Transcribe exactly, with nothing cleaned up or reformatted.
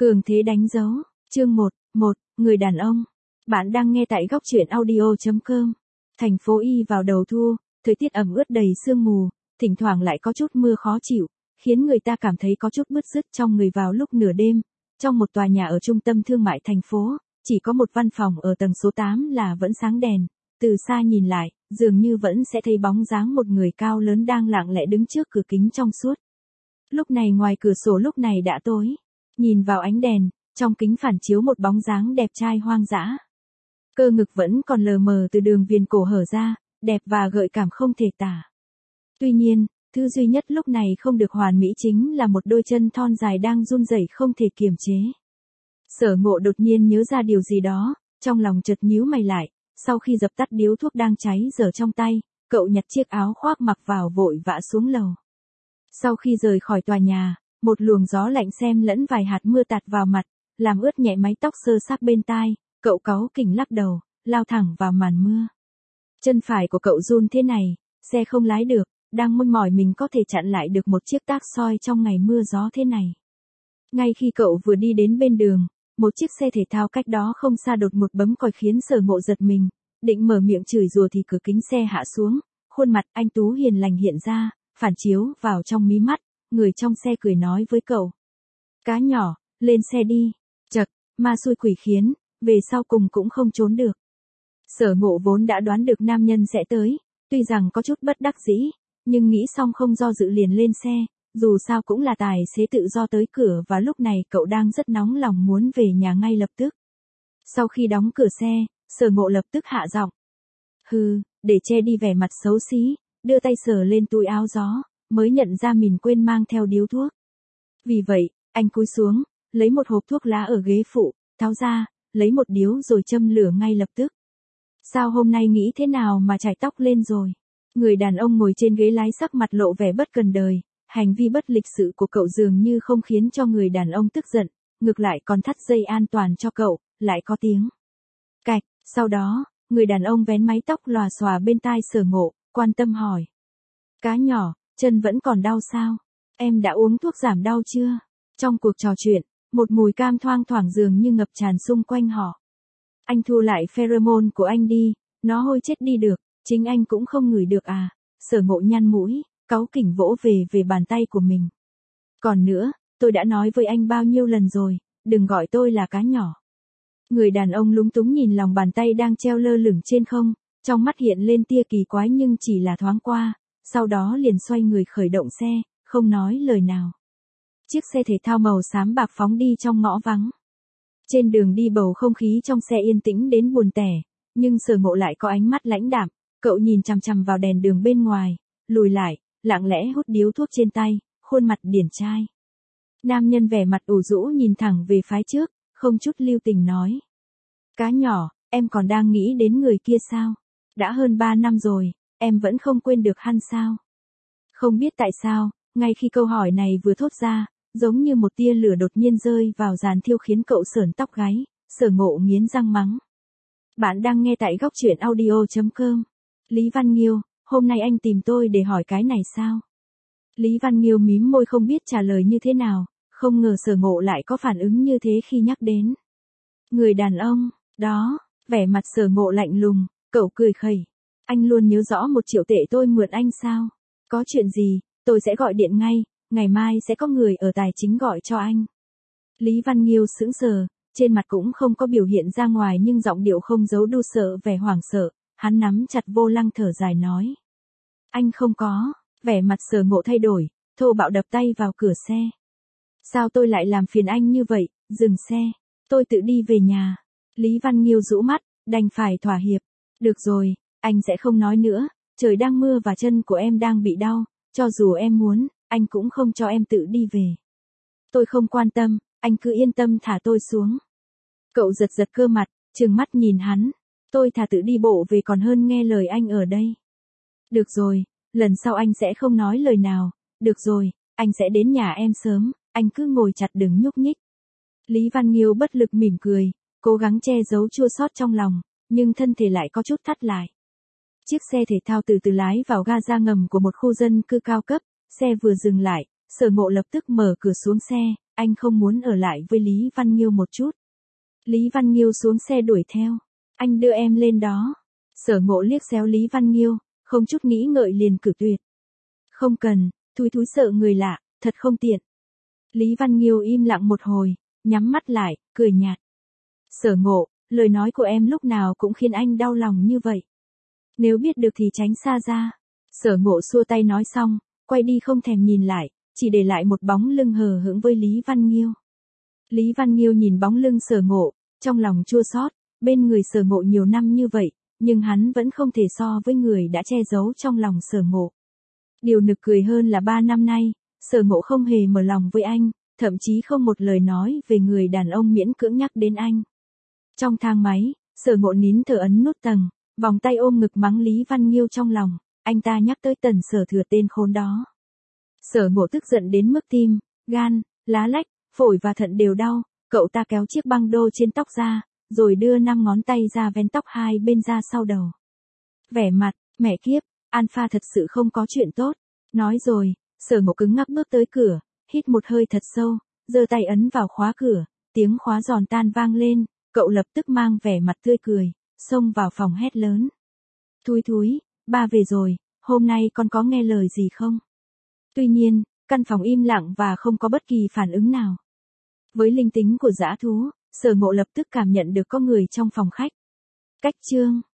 Cường thế đánh dấu, chương một, một, người đàn ông. Bạn đang nghe tại góc truyện audio chấm com. Thành phố Y vào đầu thu, thời tiết ẩm ướt đầy sương mù, thỉnh thoảng lại có chút mưa khó chịu, khiến người ta cảm thấy có chút bứt rứt trong người vào lúc nửa đêm. Trong một tòa nhà ở trung tâm thương mại thành phố, chỉ có một văn phòng ở tầng số tám là vẫn sáng đèn, từ xa nhìn lại, dường như vẫn sẽ thấy bóng dáng một người cao lớn đang lặng lẽ đứng trước cửa kính trong suốt. Lúc này ngoài cửa sổ lúc này đã tối. Nhìn vào ánh đèn, trong kính phản chiếu một bóng dáng đẹp trai hoang dã. Cơ ngực vẫn còn lờ mờ từ đường viền cổ hở ra, đẹp và gợi cảm không thể tả. Tuy nhiên, thứ duy nhất lúc này không được hoàn mỹ chính là một đôi chân thon dài đang run rẩy không thể kiềm chế. Sở Ngộ đột nhiên nhớ ra điều gì đó, trong lòng chợt nhíu mày lại, sau khi dập tắt điếu thuốc đang cháy dở trong tay, cậu nhặt chiếc áo khoác mặc vào vội vã xuống lầu. Sau khi rời khỏi tòa nhà, một luồng gió lạnh xen lẫn vài hạt mưa tạt vào mặt, làm ướt nhẹ mái tóc sơ xác bên tai, cậu cáu kỉnh lắc đầu, lao thẳng vào màn mưa. Chân phải của cậu run thế này, xe không lái được, đang mong mỏi mình có thể chặn lại được một chiếc tac soi trong ngày mưa gió thế này. Ngay khi cậu vừa đi đến bên đường, một chiếc xe thể thao cách đó không xa đột ngột bấm còi khiến Sở Ngộ giật mình, định mở miệng chửi rủa thì cửa kính xe hạ xuống, khuôn mặt anh tú hiền lành hiện ra, phản chiếu vào trong mí mắt, người trong xe cười nói với cậu. Cá nhỏ, lên xe đi. Chậc, ma xui quỷ khiến, về sau cùng cũng không trốn được. Sở Ngộ vốn đã đoán được nam nhân sẽ tới, tuy rằng có chút bất đắc dĩ, nhưng nghĩ xong không do dự liền lên xe, dù sao cũng là tài xế tự do tới cửa và lúc này cậu đang rất nóng lòng muốn về nhà ngay lập tức. Sau khi đóng cửa xe, Sở Ngộ lập tức hạ giọng. Hừ, để che đi vẻ mặt xấu xí, đưa tay sờ lên túi áo gió, mới nhận ra mình quên mang theo điếu thuốc. Vì vậy, anh cúi xuống, lấy một hộp thuốc lá ở ghế phụ, tháo ra, lấy một điếu rồi châm lửa ngay lập tức. Sao hôm nay nghĩ thế nào mà chải tóc lên rồi? Người đàn ông ngồi trên ghế lái sắc mặt lộ vẻ bất cần đời, hành vi bất lịch sự của cậu dường như không khiến cho người đàn ông tức giận, ngược lại còn thắt dây an toàn cho cậu, lại có tiếng cạch. Sau đó, người đàn ông vén mái tóc lòa xòa bên tai Sở Ngộ, quan tâm hỏi. Cá nhỏ, chân vẫn còn đau sao? Em đã uống thuốc giảm đau chưa? Trong cuộc trò chuyện, một mùi cam thoang thoảng dường như ngập tràn xung quanh họ. Anh thu lại pheromone của anh đi, nó hôi chết đi được, chính anh cũng không ngửi được à? Sở Ngộ nhăn mũi, cáu kỉnh vỗ về về bàn tay của mình. Còn nữa, tôi đã nói với anh bao nhiêu lần rồi, đừng gọi tôi là cá nhỏ. Người đàn ông lúng túng nhìn lòng bàn tay đang treo lơ lửng trên không, trong mắt hiện lên tia kỳ quái nhưng chỉ là thoáng qua, sau đó liền xoay người khởi động xe, không nói lời nào. Chiếc xe thể thao màu xám bạc phóng đi trong ngõ vắng. Trên đường đi bầu không khí trong xe yên tĩnh đến buồn tẻ, nhưng Sở Ngộ lại có ánh mắt lãnh đạm, cậu nhìn chằm chằm vào đèn đường bên ngoài, lùi lại, lặng lẽ hút điếu thuốc trên tay, khuôn mặt điển trai. Nam nhân vẻ mặt ủ rũ nhìn thẳng về phía trước, không chút lưu tình nói. Cá nhỏ, em còn đang nghĩ đến người kia sao? Đã hơn ba năm rồi, em vẫn không quên được hắn sao? Không biết tại sao, ngay khi câu hỏi này vừa thốt ra, giống như một tia lửa đột nhiên rơi vào giàn thiêu khiến cậu sởn tóc gáy, Sở Ngộ nghiến răng mắng. Bạn đang nghe tại góc truyện audio chấm com. Lý Văn Nghiêu, hôm nay anh tìm tôi để hỏi cái này sao? Lý Văn Nghiêu mím môi không biết trả lời như thế nào, không ngờ Sở Ngộ lại có phản ứng như thế khi nhắc đến. Người đàn ông, đó, vẻ mặt Sở Ngộ lạnh lùng, cậu cười khẩy. Anh luôn nhớ rõ một triệu tệ tôi mượn anh sao? Có chuyện gì, tôi sẽ gọi điện ngay, ngày mai sẽ có người ở tài chính gọi cho anh. Lý Văn Nghiêu sững sờ, trên mặt cũng không có biểu hiện ra ngoài nhưng giọng điệu không giấu đu sợ vẻ hoảng sợ, hắn nắm chặt vô lăng thở dài nói. Anh không có, vẻ mặt Sở Ngộ thay đổi, thô bạo đập tay vào cửa xe. Sao tôi lại làm phiền anh như vậy, dừng xe, tôi tự đi về nhà. Lý Văn Nghiêu rũ mắt, đành phải thỏa hiệp. Được rồi, anh sẽ không nói nữa, trời đang mưa và chân của em đang bị đau, cho dù em muốn, anh cũng không cho em tự đi về. Tôi không quan tâm, anh cứ yên tâm thả tôi xuống. Cậu giật giật cơ mặt, trừng mắt nhìn hắn. Tôi thà tự đi bộ về còn hơn nghe lời anh ở đây. Được rồi, lần sau anh sẽ không nói lời nào. Được rồi, anh sẽ đến nhà em sớm, anh cứ ngồi chặt đừng nhúc nhích. Lý Văn Nghiêu bất lực mỉm cười, cố gắng che giấu chua xót trong lòng, nhưng thân thể lại có chút thắt lại. Chiếc xe thể thao từ từ lái vào ga ra ngầm của một khu dân cư cao cấp, xe vừa dừng lại, Sở Ngộ lập tức mở cửa xuống xe, anh không muốn ở lại với Lý Văn Nghiêu một chút. Lý Văn Nghiêu xuống xe đuổi theo. Anh đưa em lên đó. Sở Ngộ liếc xéo Lý Văn Nghiêu, không chút nghĩ ngợi liền cự tuyệt. Không cần, thúi thúi sợ người lạ, thật không tiện. Lý Văn Nghiêu im lặng một hồi, nhắm mắt lại, cười nhạt. Sở Ngộ, lời nói của em lúc nào cũng khiến anh đau lòng như vậy. Nếu biết được thì tránh xa ra. Sở Ngộ xua tay nói xong, quay đi không thèm nhìn lại, chỉ để lại một bóng lưng hờ hững với Lý Văn Nghiêu. Lý Văn Nghiêu nhìn bóng lưng Sở Ngộ, trong lòng chua xót, bên người Sở Ngộ nhiều năm như vậy, nhưng hắn vẫn không thể so với người đã che giấu trong lòng Sở Ngộ. Điều nực cười hơn là ba năm nay, Sở Ngộ không hề mở lòng với anh, thậm chí không một lời nói về người đàn ông miễn cưỡng nhắc đến anh. Trong thang máy, Sở Ngộ nín thở ấn nút tầng, vòng tay ôm ngực mắng Lý Văn Nghiêu trong lòng, anh ta nhắc tới Tần Sở Thừa tên khốn đó. Sở Ngộ tức giận đến mức tim, gan, lá lách, phổi và thận đều đau, cậu ta kéo chiếc băng đô trên tóc ra, rồi đưa năm ngón tay ra vén tóc hai bên ra sau đầu. Vẻ mặt, mẹ kiếp, Alpha thật sự không có chuyện tốt. Nói rồi, Sở Ngộ cứng ngắc bước tới cửa, hít một hơi thật sâu, giơ tay ấn vào khóa cửa, tiếng khóa giòn tan vang lên, cậu lập tức mang vẻ mặt tươi cười, xông vào phòng hét lớn. Thúi thúi, ba về rồi, hôm nay con có nghe lời gì không? Tuy nhiên, căn phòng im lặng và không có bất kỳ phản ứng nào. Với linh tính của dã thú, Sở Ngộ lập tức cảm nhận được có người trong phòng khách. Cách chương